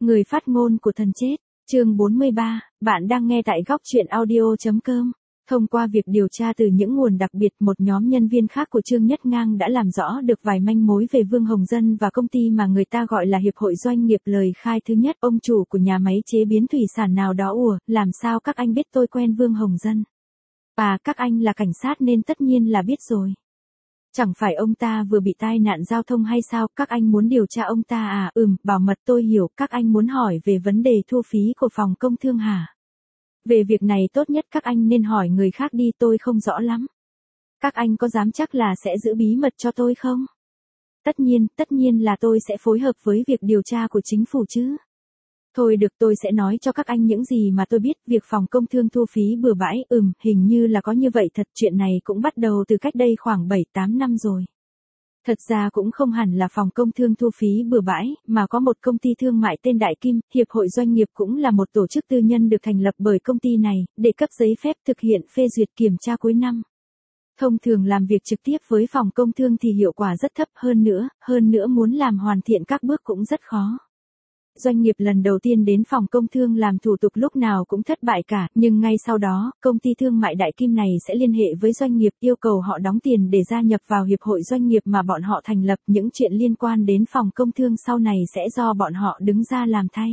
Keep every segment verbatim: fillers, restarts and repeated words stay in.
Người phát ngôn của thần chết, chương bốn mươi ba, bạn đang nghe tại góc truyện audio.com. Thông qua việc điều tra từ những nguồn đặc biệt, một nhóm nhân viên khác của Trương Nhất Ngang đã làm rõ được vài manh mối về Vương Hồng Dân và công ty mà người ta gọi là Hiệp hội Doanh nghiệp. Lời khai thứ nhất, ông chủ của nhà máy chế biến thủy sản nào đó. Ủa, làm sao các anh biết tôi quen Vương Hồng Dân? À, các anh là cảnh sát nên tất nhiên là biết rồi. Chẳng phải ông ta vừa bị tai nạn giao thông hay sao, các anh muốn điều tra ông ta à? Ừm, bảo mật tôi hiểu, các anh muốn hỏi về vấn đề thu phí của phòng công thương hả? Về việc này tốt nhất các anh nên hỏi người khác đi, tôi không rõ lắm. Các anh có dám chắc là sẽ giữ bí mật cho tôi không? Tất nhiên, tất nhiên là tôi sẽ phối hợp với việc điều tra của chính phủ chứ. Thôi được, tôi sẽ nói cho các anh những gì mà tôi biết. Việc phòng công thương thu phí bừa bãi, ừm, hình như là có như vậy thật. Chuyện này cũng bắt đầu từ cách đây khoảng bảy tám năm rồi. Thật ra cũng không hẳn là phòng công thương thu phí bừa bãi, mà có một công ty thương mại tên Đại Kim. Hiệp hội Doanh nghiệp cũng là một tổ chức tư nhân được thành lập bởi công ty này, để cấp giấy phép thực hiện phê duyệt kiểm tra cuối năm. Thông thường làm việc trực tiếp với phòng công thương thì hiệu quả rất thấp, hơn nữa, hơn nữa muốn làm hoàn thiện các bước cũng rất khó. Doanh nghiệp lần đầu tiên đến phòng công thương làm thủ tục lúc nào cũng thất bại cả, nhưng ngay sau đó, công ty thương mại Đại Kim này sẽ liên hệ với doanh nghiệp yêu cầu họ đóng tiền để gia nhập vào hiệp hội doanh nghiệp mà bọn họ thành lập. Những chuyện liên quan đến phòng công thương sau này sẽ do bọn họ đứng ra làm thay.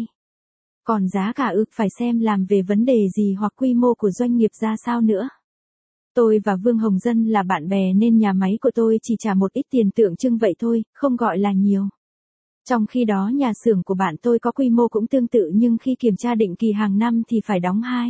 Còn giá cả ư, phải xem làm về vấn đề gì hoặc quy mô của doanh nghiệp ra sao nữa. Tôi và Vương Hồng Dân là bạn bè nên nhà máy của tôi chỉ trả một ít tiền tượng trưng vậy thôi, không gọi là nhiều. Trong khi đó nhà xưởng của bạn tôi có quy mô cũng tương tự, nhưng khi kiểm tra định kỳ hàng năm thì phải đóng hai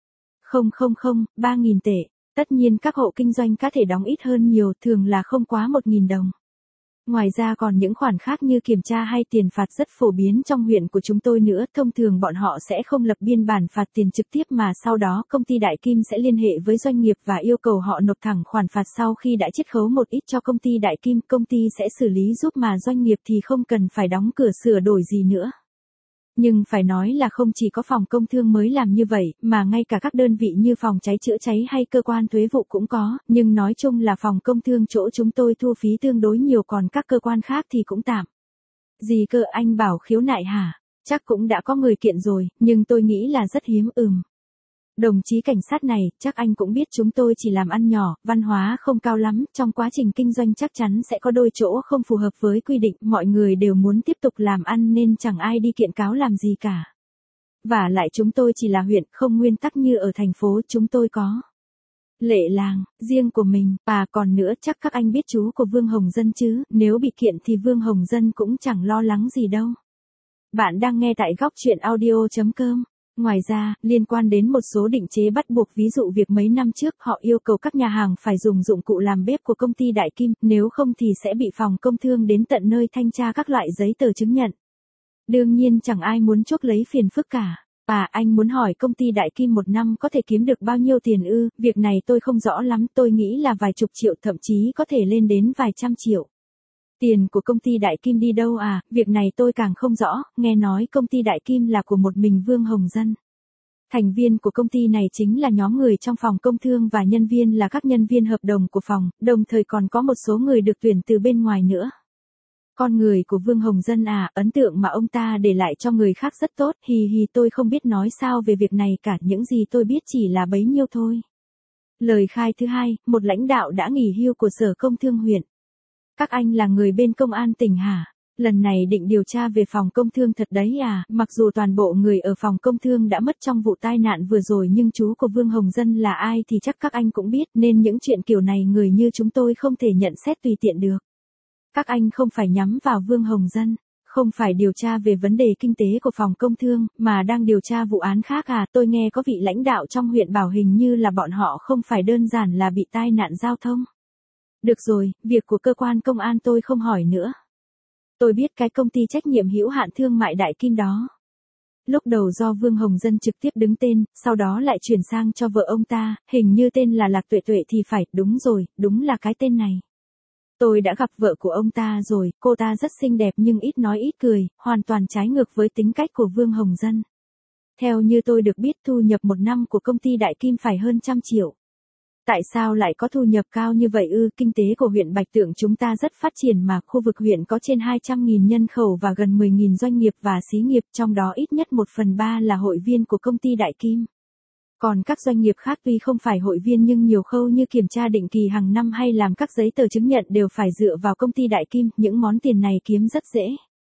không không không, ba nghìn tệ. Tất nhiên các hộ kinh doanh có thể đóng ít hơn nhiều, thường là không quá một nghìn đồng. Ngoài ra còn những khoản khác như kiểm tra hay tiền phạt rất phổ biến trong huyện của chúng tôi nữa. Thông thường bọn họ sẽ không lập biên bản phạt tiền trực tiếp mà sau đó công ty Đại Kim sẽ liên hệ với doanh nghiệp và yêu cầu họ nộp thẳng khoản phạt. Sau khi đã chiết khấu một ít cho công ty Đại Kim, công ty sẽ xử lý giúp mà doanh nghiệp thì không cần phải đóng cửa sửa đổi gì nữa. Nhưng phải nói là không chỉ có phòng công thương mới làm như vậy, mà ngay cả các đơn vị như phòng cháy chữa cháy hay cơ quan thuế vụ cũng có, nhưng nói chung là phòng công thương chỗ chúng tôi thu phí tương đối nhiều, còn các cơ quan khác thì cũng tạm. Gì cơ, anh bảo khiếu nại hả? Chắc cũng đã có người kiện rồi, nhưng tôi nghĩ là rất hiếm. Ừm. Đồng chí cảnh sát này, chắc anh cũng biết chúng tôi chỉ làm ăn nhỏ, văn hóa không cao lắm, trong quá trình kinh doanh chắc chắn sẽ có đôi chỗ không phù hợp với quy định, mọi người đều muốn tiếp tục làm ăn nên chẳng ai đi kiện cáo làm gì cả. Và lại chúng tôi chỉ là huyện, không nguyên tắc như ở thành phố. Chúng tôi có lệ làng riêng của mình. À còn nữa, chắc các anh biết chú của Vương Hồng Dân chứ, nếu bị kiện thì Vương Hồng Dân cũng chẳng lo lắng gì đâu. Bạn đang nghe tại góc truyện audio.com. Ngoài ra, liên quan đến một số định chế bắt buộc, ví dụ việc mấy năm trước họ yêu cầu các nhà hàng phải dùng dụng cụ làm bếp của công ty Đại Kim, nếu không thì sẽ bị phòng công thương đến tận nơi thanh tra các loại giấy tờ chứng nhận. Đương nhiên chẳng ai muốn chuốc lấy phiền phức cả. À, anh muốn hỏi công ty Đại Kim một năm có thể kiếm được bao nhiêu tiền ư? Việc này tôi không rõ lắm, tôi nghĩ là vài chục triệu, thậm chí có thể lên đến vài trăm triệu. Tiền của công ty Đại Kim đi đâu à? Việc này tôi càng không rõ, nghe nói công ty Đại Kim là của một mình Vương Hồng Dân. Thành viên của công ty này chính là nhóm người trong phòng công thương và nhân viên là các nhân viên hợp đồng của phòng, đồng thời còn có một số người được tuyển từ bên ngoài nữa. Con người của Vương Hồng Dân à, ấn tượng mà ông ta để lại cho người khác rất tốt, hì hì tôi không biết nói sao về việc này cả, những gì tôi biết chỉ là bấy nhiêu thôi. Lời khai thứ hai, một lãnh đạo đã nghỉ hưu của Sở Công Thương huyện. Các anh là người bên công an tỉnh hả? Lần này định điều tra về phòng công thương thật đấy à? Mặc dù toàn bộ người ở phòng công thương đã mất trong vụ tai nạn vừa rồi, nhưng chú của Vương Hồng Dân là ai thì chắc các anh cũng biết, nên những chuyện kiểu này người như chúng tôi không thể nhận xét tùy tiện được. Các anh không phải nhắm vào Vương Hồng Dân, không phải điều tra về vấn đề kinh tế của phòng công thương, mà đang điều tra vụ án khác à? Tôi nghe có vị lãnh đạo trong huyện bảo hình như là bọn họ không phải đơn giản là bị tai nạn giao thông. Được rồi, việc của cơ quan công an tôi không hỏi nữa. Tôi biết cái công ty trách nhiệm hữu hạn thương mại Đại Kim đó. Lúc đầu do Vương Hồng Dân trực tiếp đứng tên, sau đó lại chuyển sang cho vợ ông ta, hình như tên là Lạc Tuệ Tuệ thì phải, đúng rồi, đúng là cái tên này. Tôi đã gặp vợ của ông ta rồi, cô ta rất xinh đẹp nhưng ít nói ít cười, hoàn toàn trái ngược với tính cách của Vương Hồng Dân. Theo như tôi được biết, thu nhập một năm của công ty Đại Kim phải hơn trăm triệu. Tại sao lại có thu nhập cao như vậy ư? Kinh tế của huyện Bạch Tượng chúng ta rất phát triển mà, khu vực huyện có trên hai trăm nghìn nhân khẩu và gần mười nghìn doanh nghiệp và xí nghiệp, trong đó ít nhất một phần ba là hội viên của công ty Đại Kim. Còn các doanh nghiệp khác tuy không phải hội viên nhưng nhiều khâu như kiểm tra định kỳ hàng năm hay làm các giấy tờ chứng nhận đều phải dựa vào công ty Đại Kim, những món tiền này kiếm rất dễ.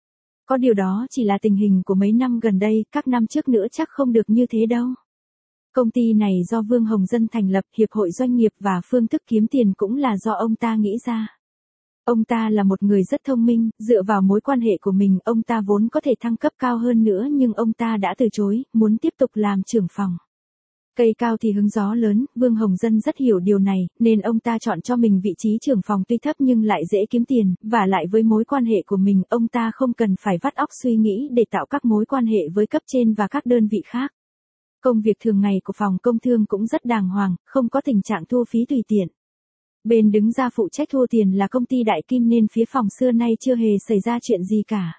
Có điều đó chỉ là tình hình của mấy năm gần đây, các năm trước nữa chắc không được như thế đâu. Công ty này do Vương Hồng Dân thành lập, hiệp hội doanh nghiệp và phương thức kiếm tiền cũng là do ông ta nghĩ ra. Ông ta là một người rất thông minh, dựa vào mối quan hệ của mình, ông ta vốn có thể thăng cấp cao hơn nữa nhưng ông ta đã từ chối, muốn tiếp tục làm trưởng phòng. Cây cao thì hứng gió lớn, Vương Hồng Dân rất hiểu điều này, nên ông ta chọn cho mình vị trí trưởng phòng tuy thấp nhưng lại dễ kiếm tiền, và lại với mối quan hệ của mình, ông ta không cần phải vắt óc suy nghĩ để tạo các mối quan hệ với cấp trên và các đơn vị khác. Công việc thường ngày của phòng công thương cũng rất đàng hoàng, không có tình trạng thu phí tùy tiện. Bên đứng ra phụ trách thu tiền là công ty Đại Kim nên phía phòng xưa nay chưa hề xảy ra chuyện gì cả.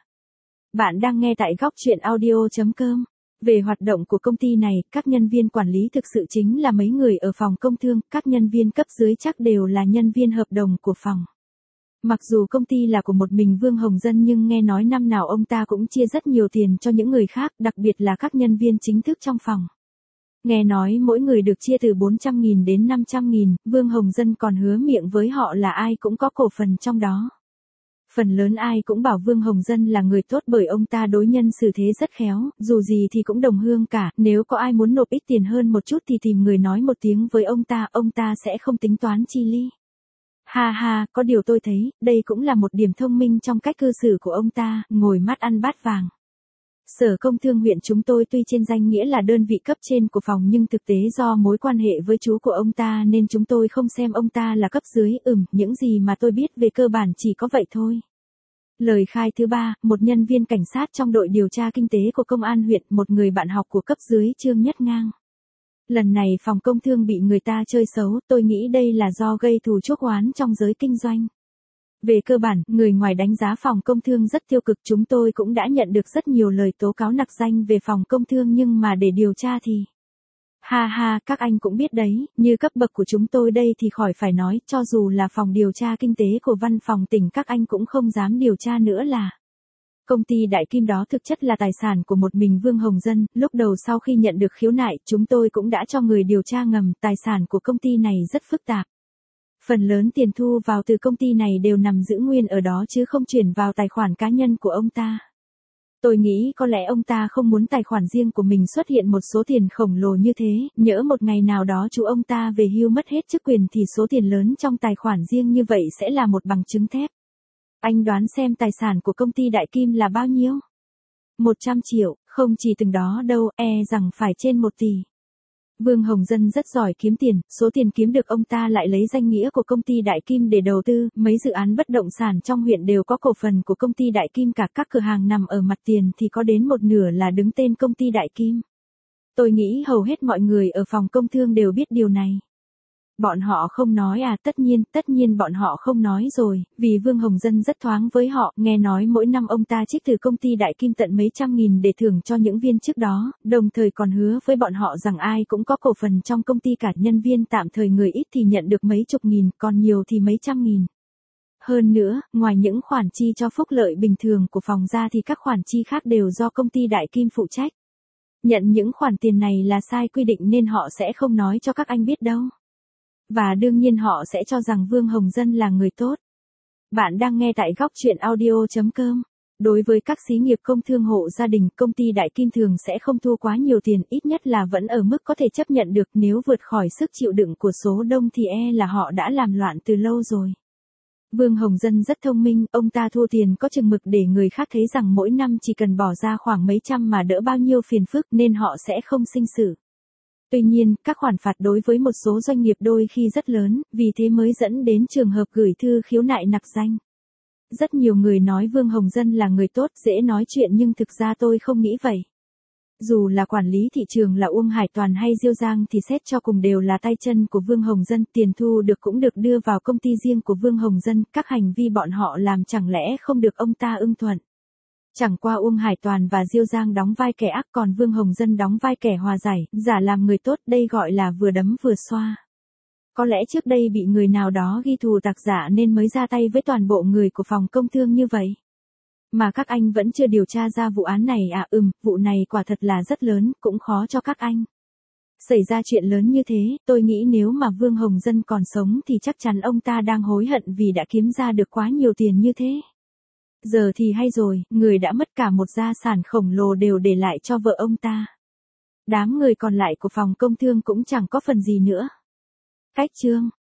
Bạn đang nghe tại góc chuyện audio chấm com. Về hoạt động của công ty này, các nhân viên quản lý thực sự chính là mấy người ở phòng công thương, các nhân viên cấp dưới chắc đều là nhân viên hợp đồng của phòng. Mặc dù công ty là của một mình Vương Hồng Dân nhưng nghe nói năm nào ông ta cũng chia rất nhiều tiền cho những người khác, đặc biệt là các nhân viên chính thức trong phòng. Nghe nói mỗi người được chia từ bốn trăm nghìn đến năm trăm nghìn, Vương Hồng Dân còn hứa miệng với họ là ai cũng có cổ phần trong đó. Phần lớn ai cũng bảo Vương Hồng Dân là người tốt bởi ông ta đối nhân xử thế rất khéo, dù gì thì cũng đồng hương cả, nếu có ai muốn nộp ít tiền hơn một chút thì tìm người nói một tiếng với ông ta, ông ta sẽ không tính toán chi ly. Ha ha, có điều tôi thấy, đây cũng là một điểm thông minh trong cách cư xử của ông ta, ngồi mắt ăn bát vàng. Sở Công Thương huyện chúng tôi tuy trên danh nghĩa là đơn vị cấp trên của phòng nhưng thực tế do mối quan hệ với chú của ông ta nên chúng tôi không xem ông ta là cấp dưới, ừm, những gì mà tôi biết về cơ bản chỉ có vậy thôi. Lời khai thứ ba, một nhân viên cảnh sát trong đội điều tra kinh tế của công an huyện, một người bạn học của cấp dưới Trương Nhất Ngang. Lần này phòng công thương bị người ta chơi xấu, tôi nghĩ đây là do gây thù chuốc oán trong giới kinh doanh. Về cơ bản, người ngoài đánh giá phòng công thương rất tiêu cực, chúng tôi cũng đã nhận được rất nhiều lời tố cáo nặc danh về phòng công thương nhưng mà để điều tra thì... Ha ha, các anh cũng biết đấy, như cấp bậc của chúng tôi đây thì khỏi phải nói, cho dù là phòng điều tra kinh tế của văn phòng tỉnh các anh cũng không dám điều tra nữa là. Công ty Đại Kim đó thực chất là tài sản của một mình Vương Hồng Dân, lúc đầu sau khi nhận được khiếu nại, chúng tôi cũng đã cho người điều tra ngầm, tài sản của công ty này rất phức tạp. Phần lớn tiền thu vào từ công ty này đều nằm giữ nguyên ở đó chứ không chuyển vào tài khoản cá nhân của ông ta. Tôi nghĩ có lẽ ông ta không muốn tài khoản riêng của mình xuất hiện một số tiền khổng lồ như thế, nhỡ một ngày nào đó chú ông ta về hưu mất hết chức quyền thì số tiền lớn trong tài khoản riêng như vậy sẽ là một bằng chứng thép. Anh đoán xem tài sản của công ty Đại Kim là bao nhiêu? một trăm triệu, không chỉ từng đó đâu, e rằng phải trên một tỷ. Vương Hồng Dân rất giỏi kiếm tiền, số tiền kiếm được ông ta lại lấy danh nghĩa của công ty Đại Kim để đầu tư, mấy dự án bất động sản trong huyện đều có cổ phần của công ty Đại Kim cả, các cửa hàng nằm ở mặt tiền thì có đến một nửa là đứng tên công ty Đại Kim. Tôi nghĩ hầu hết mọi người ở phòng công thương đều biết điều này. Bọn họ không nói à? Tất nhiên, tất nhiên bọn họ không nói rồi, vì Vương Hồng Dân rất thoáng với họ, nghe nói mỗi năm ông ta trích từ công ty Đại Kim tận mấy trăm nghìn để thưởng cho những viên chức đó, đồng thời còn hứa với bọn họ rằng ai cũng có cổ phần trong công ty cả, nhân viên tạm thời người ít thì nhận được mấy chục nghìn, còn nhiều thì mấy trăm nghìn. Hơn nữa, ngoài những khoản chi cho phúc lợi bình thường của phòng ra thì các khoản chi khác đều do công ty Đại Kim phụ trách. Nhận những khoản tiền này là sai quy định nên họ sẽ không nói cho các anh biết đâu. Và đương nhiên họ sẽ cho rằng Vương Hồng Dân là người tốt. Bạn đang nghe tại góc chuyện audio chấm com. Đối với các xí nghiệp công thương hộ gia đình, công ty Đại Kim thường sẽ không thu quá nhiều tiền, ít nhất là vẫn ở mức có thể chấp nhận được, nếu vượt khỏi sức chịu đựng của số đông thì e là họ đã làm loạn từ lâu rồi. Vương Hồng Dân rất thông minh, ông ta thu tiền có chừng mực để người khác thấy rằng mỗi năm chỉ cần bỏ ra khoảng mấy trăm mà đỡ bao nhiêu phiền phức nên họ sẽ không sinh sự. Tuy nhiên, các khoản phạt đối với một số doanh nghiệp đôi khi rất lớn, vì thế mới dẫn đến trường hợp gửi thư khiếu nại nặc danh. Rất nhiều người nói Vương Hồng Dân là người tốt, dễ nói chuyện nhưng thực ra tôi không nghĩ vậy. Dù là quản lý thị trường là Uông Hải Toàn hay Diêu Giang thì xét cho cùng đều là tay chân của Vương Hồng Dân, tiền thu được cũng được đưa vào công ty riêng của Vương Hồng Dân, các hành vi bọn họ làm chẳng lẽ không được ông ta ưng thuận. Chẳng qua Uông Hải Toàn và Diêu Giang đóng vai kẻ ác còn Vương Hồng Dân đóng vai kẻ hòa giải, giả làm người tốt, đây gọi là vừa đấm vừa xoa. Có lẽ trước đây bị người nào đó ghi thù tặc giả nên mới ra tay với toàn bộ người của phòng công thương như vậy. Mà các anh vẫn chưa điều tra ra vụ án này à? Ừm, vụ này quả thật là rất lớn, cũng khó cho các anh. Xảy ra chuyện lớn như thế, tôi nghĩ nếu mà Vương Hồng Dân còn sống thì chắc chắn ông ta đang hối hận vì đã kiếm ra được quá nhiều tiền như thế. Giờ thì hay rồi, người đã mất cả một gia sản khổng lồ đều để lại cho vợ ông ta. Đám người còn lại của phòng công thương cũng chẳng có phần gì nữa. Cách chương